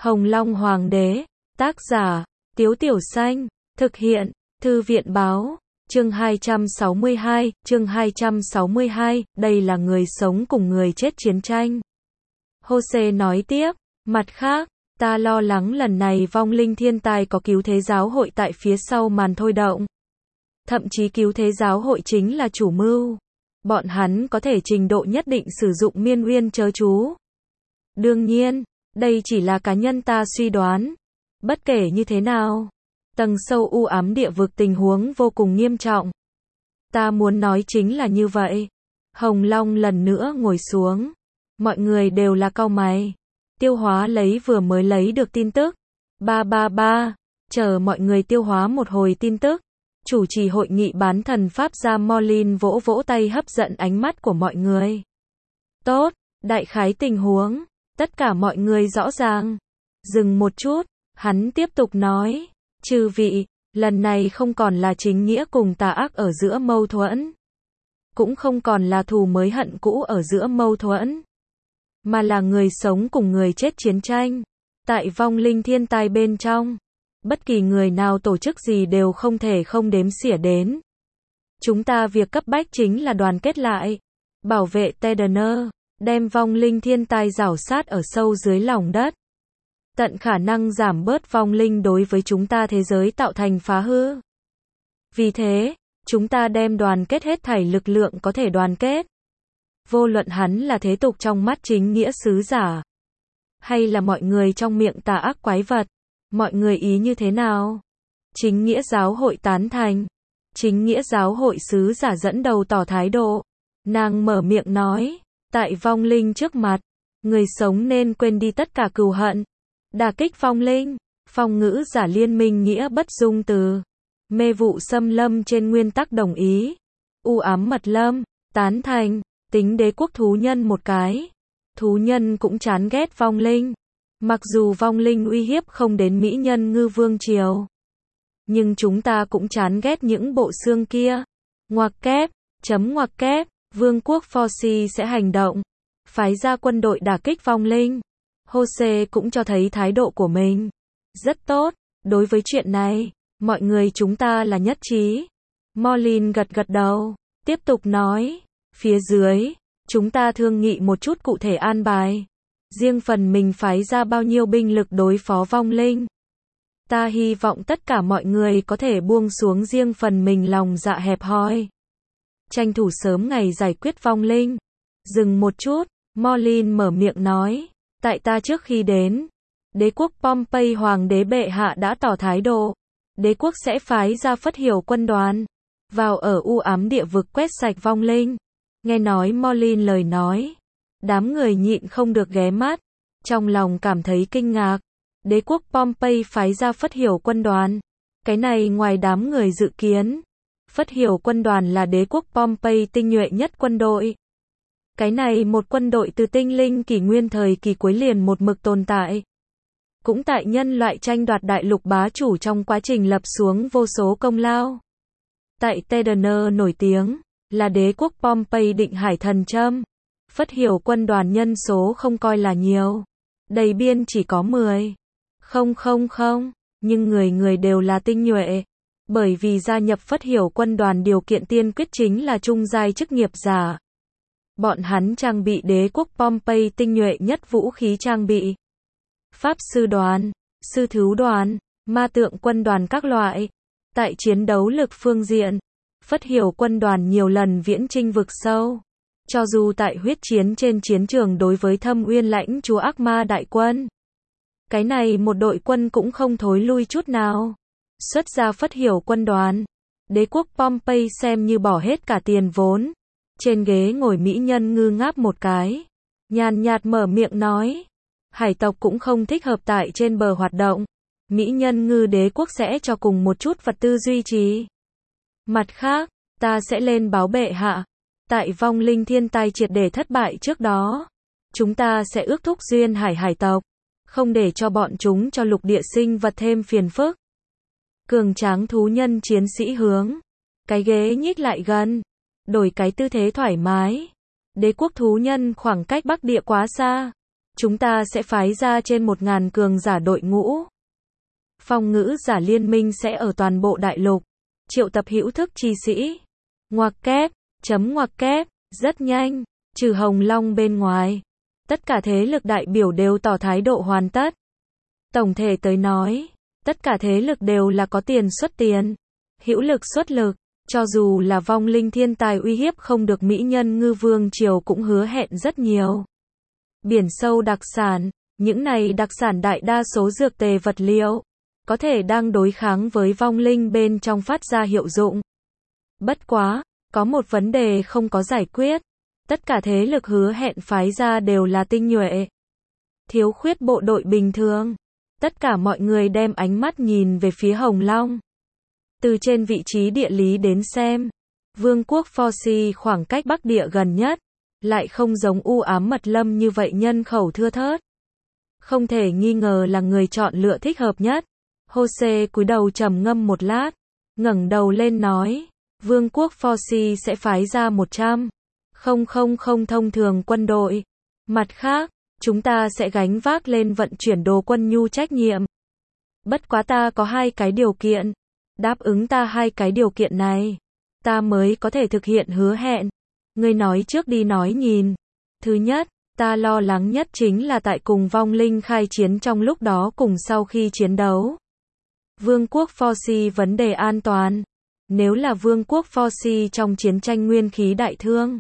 Hồng Long Hoàng đế, tác giả, Tiếu Tiểu Xanh, thực hiện, Thư viện báo, chương 262, đây là người sống cùng người chết chiến tranh. Jose nói tiếp, mặt khác, ta lo lắng lần này vong linh thiên tai có cứu thế giáo hội tại phía sau màn thôi động. Thậm chí cứu thế giáo hội chính là chủ mưu. Bọn hắn có thể trình độ nhất định sử dụng miên uyên chớ chú. Đương nhiên, đây chỉ là cá nhân ta suy đoán. Bất kể như thế nào, tầng sâu u ám địa vực tình huống vô cùng nghiêm trọng. Ta muốn nói chính là như vậy. Hồng Long lần nữa ngồi xuống. Mọi người đều là cau mày. Tiêu hóa lấy vừa mới lấy được tin tức. Chờ mọi người tiêu hóa một hồi tin tức. Chủ trì hội nghị bán thần Pháp gia Morlin vỗ vỗ tay hấp dẫn ánh mắt của mọi người. Tốt, đại khái tình huống. Tất cả mọi người rõ ràng. Dừng một chút, hắn tiếp tục nói. Chư vị, lần này không còn là chính nghĩa cùng tà ác ở giữa mâu thuẫn. Cũng không còn là thù mới hận cũ ở giữa mâu thuẫn. Mà là người sống cùng người chết chiến tranh. Tại vong linh thiên tai bên trong. Bất kỳ người nào tổ chức gì đều không thể không đếm xỉa đến. Chúng ta việc cấp bách chính là đoàn kết lại. Bảo vệ Tedener. Đem vong linh thiên tai rảo sát ở sâu dưới lòng đất. Tận khả năng giảm bớt vong linh đối với chúng ta thế giới tạo thành phá hư. Vì thế, chúng ta đem đoàn kết hết thảy lực lượng có thể đoàn kết. Vô luận hắn là thế tục trong mắt chính nghĩa sứ giả. Hay là mọi người trong miệng tà ác quái vật. Mọi người ý như thế nào? Chính nghĩa giáo hội tán thành. Chính nghĩa giáo hội sứ giả dẫn đầu tỏ thái độ. Nàng mở miệng nói. Tại vong linh trước mặt. Người sống nên quên đi tất cả cừu hận. Đả kích vong linh. Phong ngữ giả liên minh nghĩa bất dung từ. Mê vụ xâm lâm trên nguyên tắc đồng ý. U ám mật lâm. Tán thành. Tính đế quốc thú nhân một cái. Thú nhân cũng chán ghét vong linh. Mặc dù vong linh uy hiếp không đến mỹ nhân ngư vương triều. Nhưng chúng ta cũng chán ghét những bộ xương kia. Ngoặc kép, vương quốc Forsi sẽ hành động. Phái ra quân đội đả kích vong linh. Jose cũng cho thấy thái độ của mình. Rất tốt, đối với chuyện này, mọi người chúng ta là nhất trí. Morlin gật đầu, tiếp tục nói. Phía dưới, chúng ta thương nghị một chút cụ thể an bài. Riêng phần mình phái ra bao nhiêu binh lực đối phó vong linh. Ta hy vọng tất cả mọi người có thể buông xuống riêng phần mình lòng dạ hẹp hòi. Tranh thủ sớm ngày giải quyết vong linh. Dừng một chút, Morlin mở miệng nói. Tại ta trước khi đến, đế quốc Pompey hoàng đế bệ hạ đã tỏ thái độ. Đế quốc sẽ phái ra phất hiểu quân đoàn. Vào ở u ám địa vực quét sạch vong linh. Nghe nói Morlin lời nói. Đám người nhịn không được ghé mắt. Trong lòng cảm thấy kinh ngạc. Đế quốc Pompey phái ra phất hiểu quân đoàn. Cái này ngoài đám người dự kiến. Phất hiểu quân đoàn là đế quốc Pompey tinh nhuệ nhất quân đội. Cái này một quân đội từ tinh linh kỷ nguyên thời kỳ cuối liền một mực tồn tại. Cũng tại nhân loại tranh đoạt đại lục bá chủ trong quá trình lập xuống vô số công lao. Tại Tedener nổi tiếng, là đế quốc Pompey định hải thần châm. Phất hiểu quân đoàn nhân số không coi là nhiều. Đầy biên chỉ có 10. Không, nhưng người đều là tinh nhuệ. Bởi vì gia nhập phất hiểu quân đoàn điều kiện tiên quyết chính là trung giai chức nghiệp giả. Bọn hắn trang bị đế quốc Pompey tinh nhuệ nhất vũ khí trang bị. Pháp sư đoàn, sư thú đoàn, ma tượng quân đoàn các loại. Tại chiến đấu lực phương diện, phất hiểu quân đoàn nhiều lần viễn chinh vực sâu. Cho dù tại huyết chiến trên chiến trường đối với Thâm Uyên lãnh chúa ác ma đại quân. Cái này một đội quân cũng không thối lui chút nào. Xuất ra phất hiểu quân đoàn. Đế quốc Pompey xem như bỏ hết cả tiền vốn. Trên ghế ngồi mỹ nhân ngư ngáp một cái. Nhàn nhạt mở miệng nói. Hải tộc cũng không thích hợp tại trên bờ hoạt động. Mỹ nhân ngư đế quốc sẽ cho cùng một chút vật tư duy trì. Mặt khác, ta sẽ lên báo bệ hạ. Tại vong linh thiên tai triệt để thất bại trước đó. Chúng ta sẽ ước thúc duyên hải tộc. Không để cho bọn chúng cho lục địa sinh vật thêm phiền phức. Cường tráng thú nhân chiến sĩ hướng. Cái ghế nhích lại gần. Đổi cái tư thế thoải mái. Đế quốc thú nhân khoảng cách Bắc Địa quá xa. chúng ta sẽ phái ra trên 1.000 cường giả đội ngũ. Phong ngữ giả liên minh sẽ ở toàn bộ đại lục, triệu tập hữu thức chi sĩ. Ngoặc kép, ngoặc kép, rất nhanh, trừ Hồng Long bên ngoài. Tất cả thế lực đại biểu đều tỏ thái độ hoàn tất. Tổng thể tới nói, tất cả thế lực đều là có tiền xuất tiền, hữu lực xuất lực, cho dù là vong linh thiên tài uy hiếp không được mỹ nhân ngư vương triều cũng hứa hẹn rất nhiều. Biển sâu đặc sản, những này đặc sản đại đa số dược tề vật liệu, có thể đang đối kháng với vong linh bên trong phát ra hiệu dụng. Bất quá, có một vấn đề không có giải quyết. Tất cả thế lực hứa hẹn phái ra đều là tinh nhuệ. Thiếu khuyết bộ đội bình thường. Tất cả mọi người đem ánh mắt nhìn về phía Hồng Long. Từ trên vị trí địa lý đến xem, vương quốc Forci khoảng cách Bắc Địa gần nhất, lại không giống u ám mật lâm như vậy nhân khẩu thưa thớt. Không thể nghi ngờ là người chọn lựa thích hợp nhất. Jose cúi đầu trầm ngâm một lát, ngẩng đầu lên nói, vương quốc Forci sẽ phái ra 100 000 thông thường quân đội. Mặt khác, chúng ta sẽ gánh vác lên vận chuyển đồ quân nhu trách nhiệm. Bất quá ta có 2 cái điều kiện. Đáp ứng ta 2 cái điều kiện này, ta mới có thể thực hiện hứa hẹn. Ngươi nói trước đi nói nhìn. Thứ nhất, ta lo lắng nhất chính là tại cùng vong linh khai chiến trong lúc đó cùng sau khi chiến đấu. Vương quốc Forci vấn đề an toàn. Nếu là vương quốc Forci trong chiến tranh nguyên khí đại thương,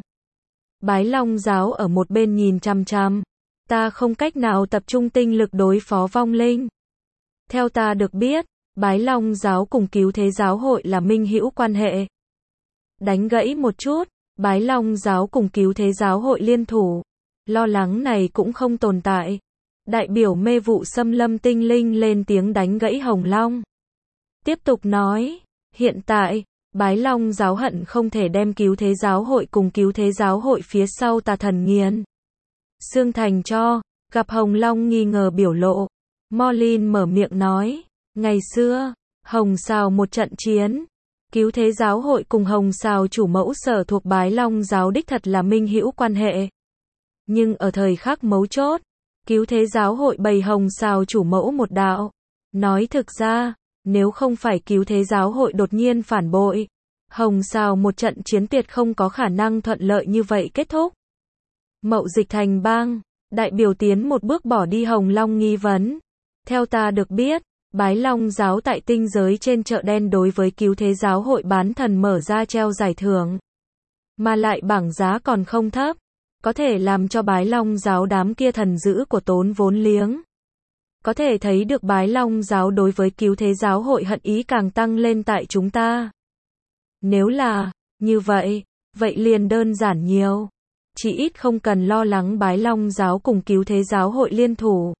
Bái Long giáo ở một bên nhìn chằm chằm, ta không cách nào tập trung tinh lực đối phó vong linh. Theo ta được biết, Bái Long giáo cùng Cứu Thế giáo hội là minh hữu quan hệ. Đánh gãy một chút, Bái Long giáo cùng Cứu Thế giáo hội liên thủ, lo lắng này cũng không tồn tại. Đại biểu mê vụ xâm lâm tinh linh lên tiếng đánh gãy Hồng Long. Tiếp tục nói, hiện tại, Bái Long giáo hận không thể đem Cứu Thế giáo hội cùng Cứu Thế giáo hội phía sau Tà Thần nghiền xương thành cho. Gặp Hồng Long nghi ngờ biểu lộ, Morlin mở miệng nói, ngày xưa, Hồng Sào một trận chiến, Cứu Thế giáo hội cùng Hồng Sào chủ mẫu sở thuộc Bái Long giáo đích thật là minh hữu quan hệ. Nhưng ở thời khắc mấu chốt, Cứu Thế giáo hội bày Hồng Sào chủ mẫu một đạo. Nói thực ra, nếu không phải Cứu Thế giáo hội đột nhiên phản bội, Hồng Sào một trận chiến tuyệt không có khả năng thuận lợi như vậy kết thúc. Mậu Dịch Thành Bang, đại biểu tiến một bước bỏ đi Hồng Long nghi vấn. Theo ta được biết, Bái Long giáo tại tinh giới trên chợ đen đối với Cứu Thế giáo hội bán thần mở ra treo giải thưởng. Mà lại bảng giá còn không thấp, có thể làm cho Bái Long giáo đám kia thần dữ của tốn vốn liếng. Có thể thấy được Bái Long giáo đối với Cứu Thế giáo hội hận ý càng tăng lên tại chúng ta. Nếu là như vậy, vậy liền đơn giản nhiều. Chỉ ít không cần lo lắng Bái Long giáo cùng Cứu Thế giáo hội liên thủ.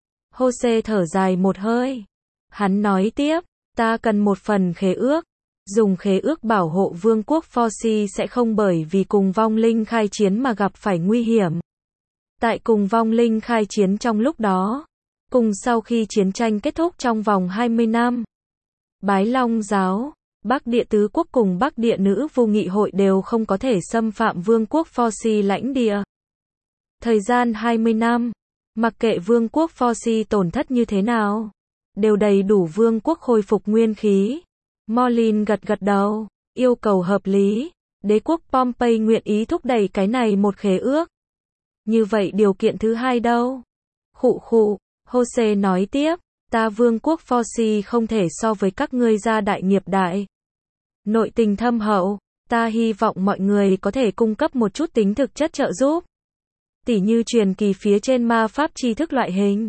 Jose thở dài một hơi. Hắn nói tiếp, ta cần một phần khế ước. Dùng khế ước bảo hộ vương quốc Forci sẽ không bởi vì cùng vong linh khai chiến mà gặp phải nguy hiểm. Tại cùng vong linh khai chiến trong lúc đó, cùng sau khi chiến tranh kết thúc trong vòng 20 năm, Bái Long giáo, Bắc Địa Tứ Quốc cùng Bắc Địa Nữ Vu Nghị hội đều không có thể xâm phạm vương quốc Forci lãnh địa. Thời gian 20 năm, mặc kệ vương quốc Forci tổn thất như thế nào, đều đầy đủ vương quốc khôi phục nguyên khí. Morlin gật gật đầu, yêu cầu hợp lý. Đế quốc Pompey nguyện ý thúc đẩy cái này một khế ước. Như vậy điều kiện thứ hai đâu? Khụ khụ, Jose nói tiếp, ta vương quốc Forci không thể so với các ngươi gia đại nghiệp đại. Nội tình thâm hậu, ta hy vọng mọi người có thể cung cấp một chút tính thực chất trợ giúp. Tỉ như truyền kỳ phía trên ma pháp tri thức loại hình.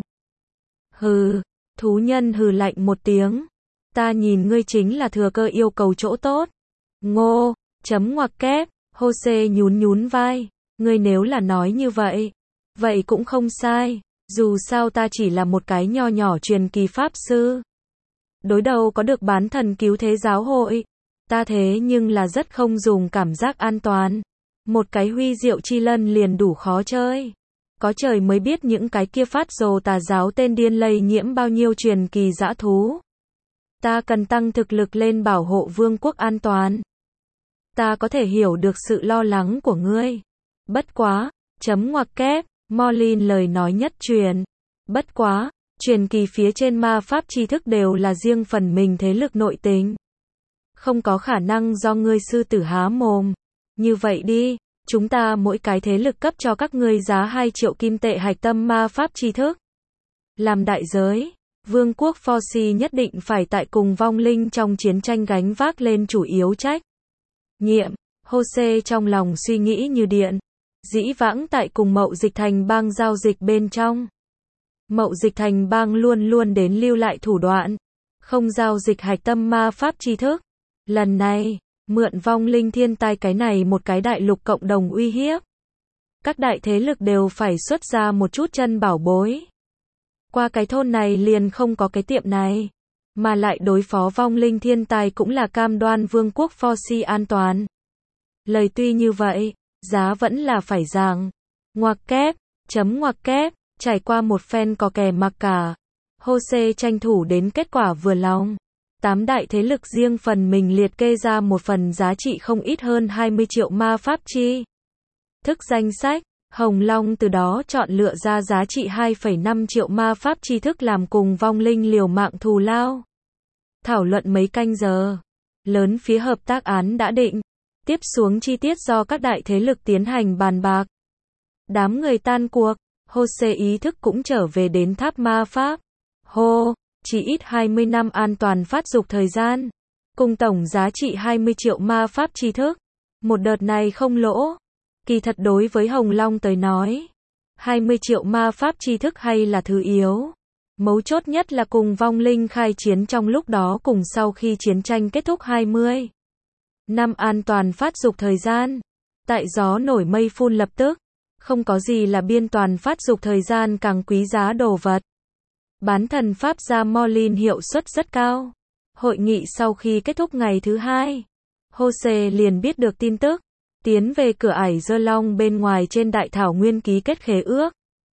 Hừ, thú nhân hừ lạnh một tiếng. Ta nhìn ngươi chính là thừa cơ yêu cầu chỗ tốt. Ngô, ngoặc kép, Jose nhún vai. Ngươi nếu là nói như vậy, vậy cũng không sai. Dù sao ta chỉ là một cái nho nhỏ truyền kỳ pháp sư. Đối đầu có được bán thần Cứu Thế giáo hội. Ta thế nhưng là rất không dùng cảm giác an toàn. Một cái huy diệu chi lân liền đủ khó chơi. Có trời mới biết những cái kia phát rồ tà giáo tên điên lây nhiễm bao nhiêu truyền kỳ dã thú. Ta cần tăng thực lực lên bảo hộ vương quốc an toàn. Ta có thể hiểu được sự lo lắng của ngươi. Bất quá, ngoặc kép, Morlin lời nói nhất truyền. Bất quá, truyền kỳ phía trên ma pháp tri thức đều là riêng phần mình thế lực nội tình. Không có khả năng do ngươi sư tử há mồm. Như vậy đi, chúng ta mỗi cái thế lực cấp cho các ngươi giá 2 triệu kim tệ hạch tâm ma pháp tri thức. Làm đại giới, Vương quốc Foxy nhất định phải tại cùng vong linh trong chiến tranh gánh vác lên chủ yếu trách nhiệm. Jose trong lòng suy nghĩ như điện. Dĩ vãng tại cùng Mậu Dịch Thành Bang giao dịch bên trong. Mậu Dịch Thành Bang luôn luôn đến lưu lại thủ đoạn. Không giao dịch hạch tâm ma pháp tri thức. Lần này, mượn vong linh thiên tai cái này một cái đại lục cộng đồng uy hiếp. Các đại thế lực đều phải xuất ra một chút chân bảo bối. Qua cái thôn này liền không có cái tiệm này. Mà lại đối phó vong linh thiên tai cũng là cam đoan vương quốc Foxy an toàn. Lời tuy như vậy, giá vẫn là phải giảng. Ngoặc kép, ngoặc kép, trải qua một phen có kè mặc cả. Jose tranh thủ đến kết quả vừa lòng. 8 đại thế lực riêng phần mình liệt kê ra một phần giá trị không ít hơn 20 triệu ma pháp chi. Thức danh sách, Hồng Long từ đó chọn lựa ra giá trị 2,5 triệu ma pháp tri thức làm cùng vong linh liều mạng thù lao. Thảo luận mấy canh giờ. Lớn phía hợp tác án đã định. Tiếp xuống chi tiết do các đại thế lực tiến hành bàn bạc. Đám người tan cuộc, Jose ý thức cũng trở về đến tháp ma pháp. Chỉ ít 20 năm an toàn phát dục thời gian. Cùng tổng giá trị 20 triệu ma pháp tri thức. Một đợt này không lỗ. Kỳ thật đối với Hồng Long tới nói, 20 triệu ma pháp tri thức hay là thứ yếu. Mấu chốt nhất là cùng vong linh khai chiến trong lúc đó cùng sau khi chiến tranh kết thúc 20 năm an toàn phát dục thời gian. Tại gió nổi mây phun lập tức, không có gì là biên toàn phát dục thời gian càng quý giá đồ vật. Bán thần pháp gia Morlin hiệu suất rất cao. Hội nghị sau khi kết thúc ngày thứ 2, Jose liền biết được tin tức. Tiến về cửa ải Dơ Long bên ngoài trên đại thảo nguyên ký kết khế ước.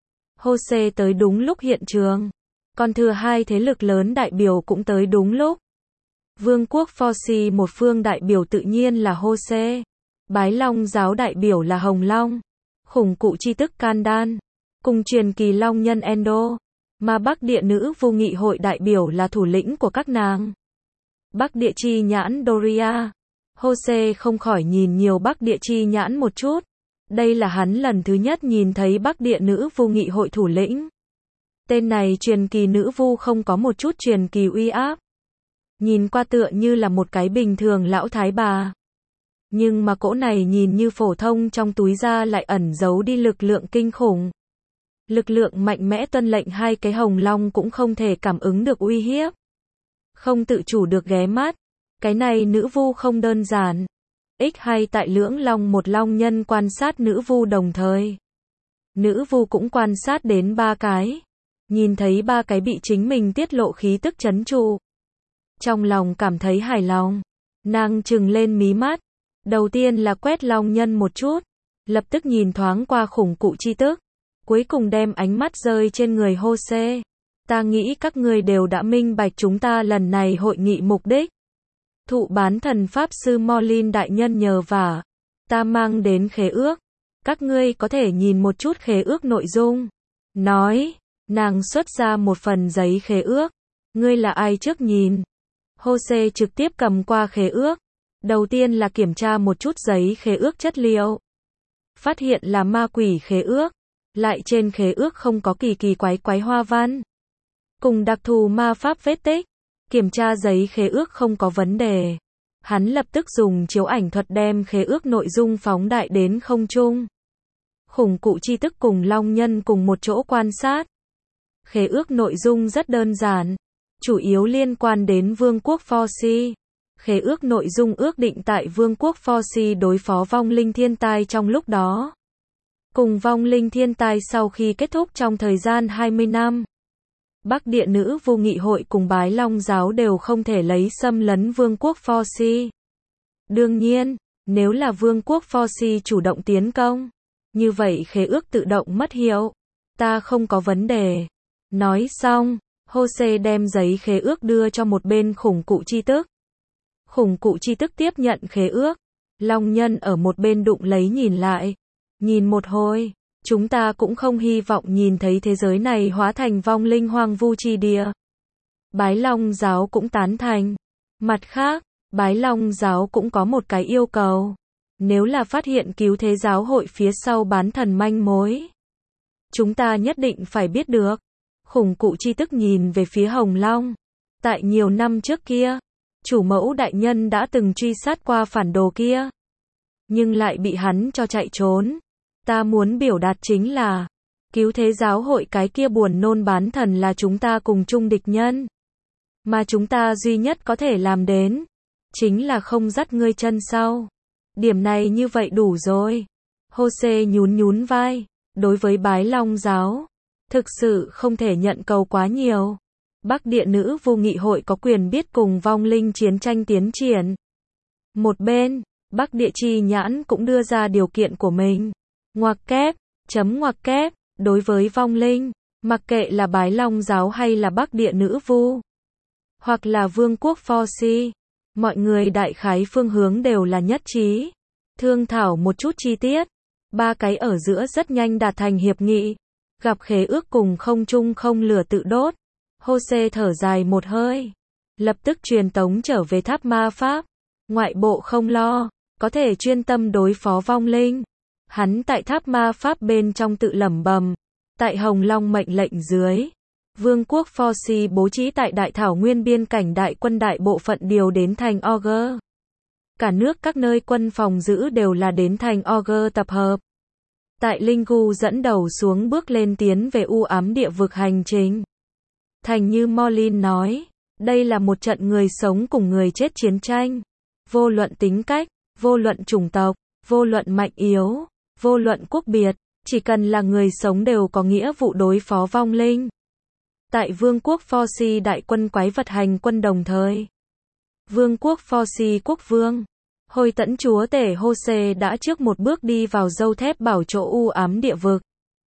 Jose tới đúng lúc hiện trường. Còn thừa 2 thế lực lớn đại biểu cũng tới đúng lúc. Vương quốc Foxy một phương đại biểu tự nhiên là Jose. Bái Long giáo đại biểu là Hồng Long. Khủng cụ chi tức Candan. Cùng truyền kỳ Long nhân Endo. Mà Bắc Địa nữ vô nghị hội đại biểu là thủ lĩnh của các nàng. Bắc Địa chi nhãn Doria. Jose không khỏi nhìn nhiều Bắc Địa chi nhãn một chút. Đây là hắn lần thứ nhất nhìn thấy Bắc Địa nữ vu nghị hội thủ lĩnh. Tên này truyền kỳ nữ vu không có một chút truyền kỳ uy áp. Nhìn qua tựa như là một cái bình thường lão thái bà. Nhưng mà cỗ này nhìn như phổ thông trong túi ra lại ẩn giấu đi lực lượng kinh khủng. Lực lượng mạnh mẽ tuân lệnh 2 cái Hồng Long cũng không thể cảm ứng được uy hiếp. Không tự chủ được ghé mắt. Cái này nữ vu không đơn giản. X2 tại Lưỡng Long một long nhân quan sát nữ vu đồng thời. Nữ vu cũng quan sát đến 3 cái. Nhìn thấy 3 cái bị chính mình tiết lộ khí tức trấn trụ. Trong lòng cảm thấy hài lòng. Nàng trừng lên mí mắt. Đầu tiên là quét long nhân một chút. Lập tức nhìn thoáng qua khủng cụ chi tức. Cuối cùng đem ánh mắt rơi trên người Jose. Ta nghĩ các ngươi đều đã minh bạch chúng ta lần này hội nghị mục đích. Thụ bán thần pháp sư Morlin đại nhân nhờ vả. Ta mang đến khế ước. Các ngươi có thể nhìn một chút khế ước nội dung. Nói, nàng xuất ra một phần giấy khế ước. Ngươi là ai trước nhìn? Jose trực tiếp cầm qua khế ước. Đầu tiên là kiểm tra một chút giấy khế ước chất liệu. Phát hiện là ma quỷ khế ước. Lại trên khế ước không có kỳ kỳ quái hoa văn. Cùng đặc thù ma pháp vết tích. Kiểm tra giấy khế ước không có vấn đề. Hắn lập tức dùng chiếu ảnh thuật đem khế ước nội dung phóng đại đến không trung. Khủng cụ chi tức cùng long nhân cùng một chỗ quan sát. Khế ước nội dung rất đơn giản. Chủ yếu liên quan đến Vương quốc Foxy. Khế ước nội dung ước định tại Vương quốc Foxy đối phó vong linh thiên tai trong lúc đó. Cùng vong linh thiên tai sau khi kết thúc trong thời gian 20 năm. Bắc Địa nữ vô nghị hội cùng Bái Long giáo đều không thể lấy xâm lấn Vương quốc Foxy. Đương nhiên, nếu là Vương quốc Foxy chủ động tiến công, như vậy khế ước tự động mất hiệu. Ta không có vấn đề. Nói xong, Jose đem giấy khế ước đưa cho một bên khủng cụ chi tức. Khủng cụ chi tức tiếp nhận khế ước. Long nhân ở một bên đụng lấy nhìn lại. Nhìn một hồi, Chúng ta cũng không hy vọng nhìn thấy thế giới này hóa thành vong linh hoang vu chi địa. Bái Long giáo cũng tán thành. Mặt khác, Bái Long giáo cũng có một cái yêu cầu. Nếu là phát hiện cứu thế giáo hội phía sau bán thần manh mối, chúng ta nhất định phải biết được. Khủng cụ chi tức nhìn về phía Hồng Long. Tại nhiều năm trước kia, chủ mẫu đại nhân đã từng truy sát qua phản đồ kia, nhưng lại bị hắn cho chạy trốn. Ta muốn biểu đạt chính là, cứu thế giáo hội cái kia buồn nôn bán thần là chúng ta cùng chung địch nhân. Mà chúng ta duy nhất có thể làm đến, chính là không dắt ngươi chân sau. Điểm này như vậy đủ rồi. Jose nhún nhún vai. Đối với Bái Long giáo, thực sự không thể nhận cầu quá nhiều. Bắc Địa Nữ Vu Nghị hội có quyền biết cùng vong linh chiến tranh tiến triển. Một bên, Bắc Địa Chi Nhãn cũng đưa ra điều kiện của mình. Ngoặc kép, ngoặc kép, đối với vong linh, mặc kệ là Bái Long giáo hay là Bắc Địa Nữ Vu, hoặc là Vương quốc Forsi, mọi người đại khái phương hướng đều là nhất trí. Thương thảo một chút chi tiết, ba cái ở giữa rất nhanh đạt thành hiệp nghị, gặp khế ước cùng không chung không lửa tự đốt. Jose thở dài một hơi, lập tức truyền tống trở về tháp ma pháp. Ngoại bộ không lo, có thể chuyên tâm đối phó vong linh. Hắn tại tháp ma pháp bên trong tự lẩm bẩm, tại Hồng Long mệnh lệnh dưới, Vương quốc Forsi bố trí tại Đại Thảo Nguyên biên cảnh đại quân đại bộ phận điều đến thành Augur. Cả nước các nơi quân phòng giữ đều là đến thành Augur tập hợp. Tại Lingu dẫn đầu xuống bước lên tiến về u ám địa vực hành trình. Thành như Morlin nói, đây là một trận người sống cùng người chết chiến tranh. Vô luận tính cách, vô luận chủng tộc, vô luận mạnh yếu, vô luận quốc biệt, chỉ cần là người sống đều có nghĩa vụ đối phó vong linh. Tại Vương quốc Forsi đại quân quái vật hành quân đồng thời. Vương quốc Forsi quốc vương, Hồi Tẫn chúa tể Jose đã trước một bước đi vào dâu thép bảo chỗ u ám địa vực.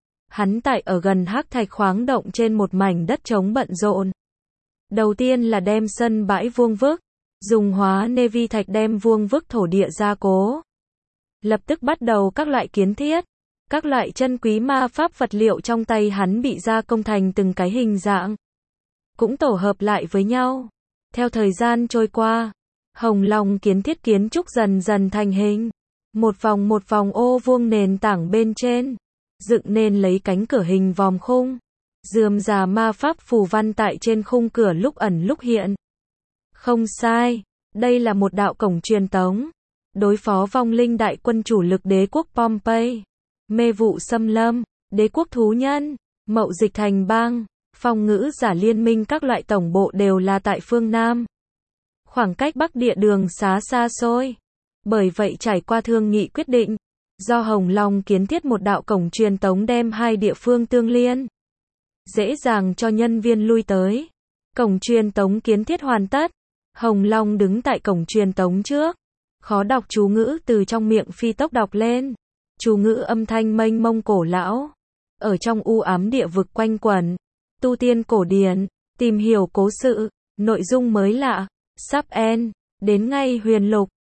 Hắn tại ở gần hắc thạch khoáng động trên một mảnh đất trống bận rộn. Đầu tiên là đem sân bãi vuông vức, dùng hóa Nevi thạch đem vuông vức thổ địa gia cố. Lập tức bắt đầu các loại kiến thiết, các loại chân quý ma pháp vật liệu trong tay hắn bị gia công thành từng cái hình dạng, cũng tổ hợp lại với nhau. Theo thời gian trôi qua, Hồng Long kiến thiết kiến trúc dần dần thành hình. Một vòng ô vuông nền tảng bên trên, dựng nên lấy cánh cửa hình vòm khung. Rườm rà ma pháp phù văn tại trên khung cửa lúc ẩn lúc hiện. Không sai, đây là một đạo cổng truyền tống. Đối phó vong linh đại quân chủ lực đế quốc Pompey, mê vụ xâm lâm, đế quốc thú nhân, mậu dịch thành bang, phong ngữ giả liên minh các loại tổng bộ đều là tại phương Nam. Khoảng cách Bắc Địa đường xá xa xôi. Bởi vậy trải qua thương nghị quyết định, do Hồng Long kiến thiết một đạo cổng truyền tống đem hai địa phương tương liên, dễ dàng cho nhân viên lui tới. Cổng truyền tống kiến thiết hoàn tất. Hồng Long đứng tại cổng truyền tống trước, khó đọc chú ngữ từ trong miệng phi tốc đọc lên. Chú ngữ âm thanh mênh mông cổ lão, ở trong u ám địa vực quanh quẩn. Tu tiên cổ điển, tìm hiểu cố sự, nội dung mới lạ, sắp end, đến ngay huyền lục.